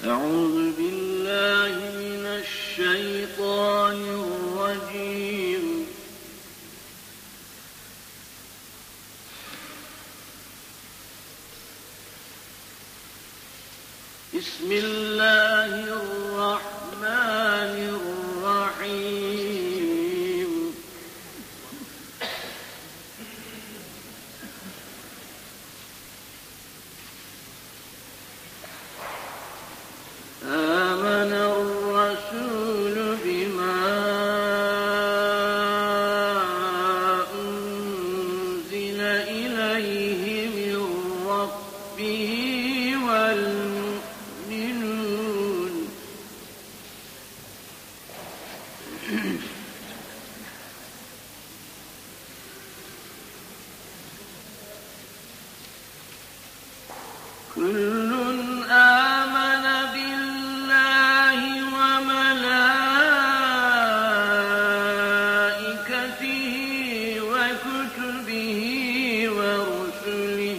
أعوذ بالله من الشيطان الرجيم. بسم الله الرحمن الرحيم. آمن الرسول بما أنزل إليه من ربه والمؤمنون كل آمن بالله وملائكته وكتبه ورسله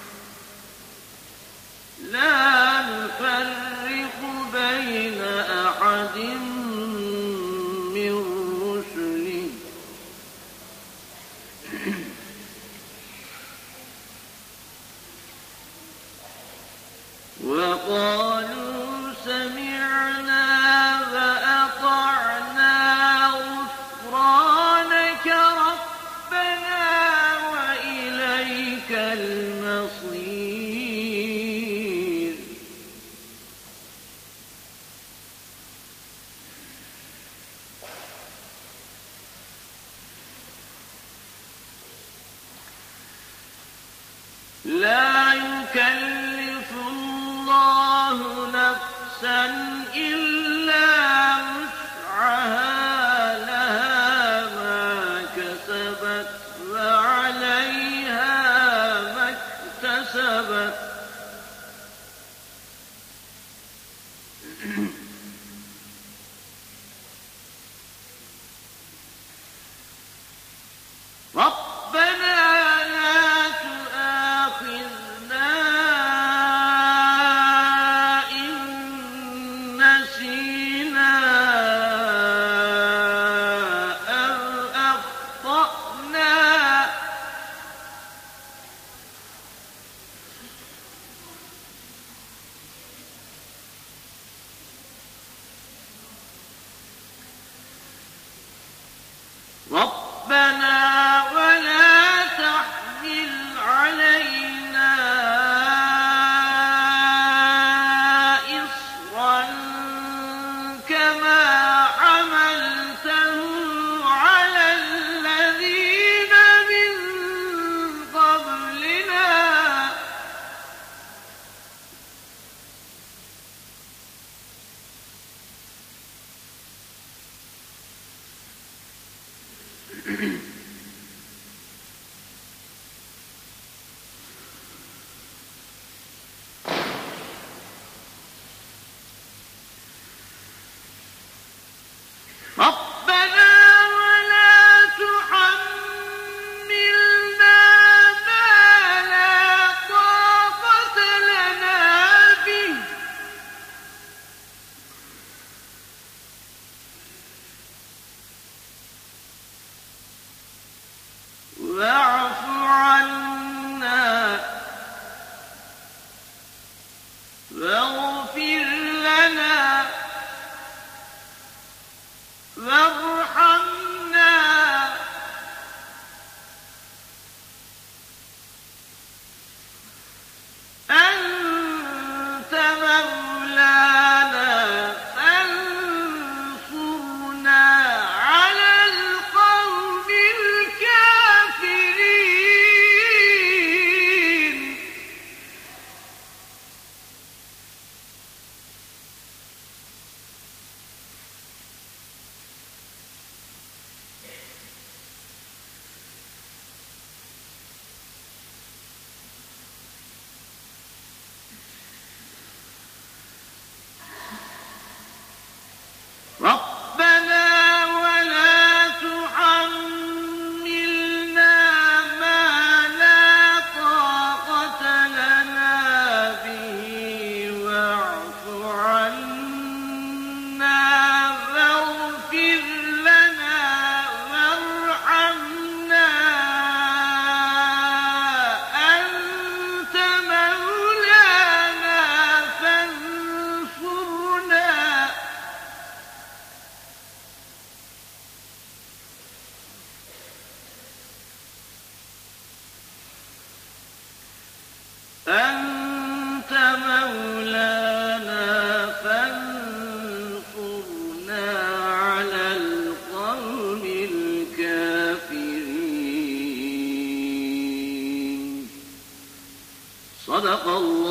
لا نفرق بين أحد من رسله وقالوا سمعنا وأطعنا غفرانك ربنا وإليك المصير. لا يكلف الله نفسا إلا وسعها لها ما كسبت وعليها ما اكتسبت ربنا لا تؤاخذنا إن نسينا أو أخطأنا ربنا ولا تحمل علينا إصرا كما حملته على الذين من قبلنا ربنا ولا تحملنا ما لا طاقة لنا به واعف عنا واغفر لنا وارحمنا أنت مولانا فانصرنا على القوم الكافرين. صدق الله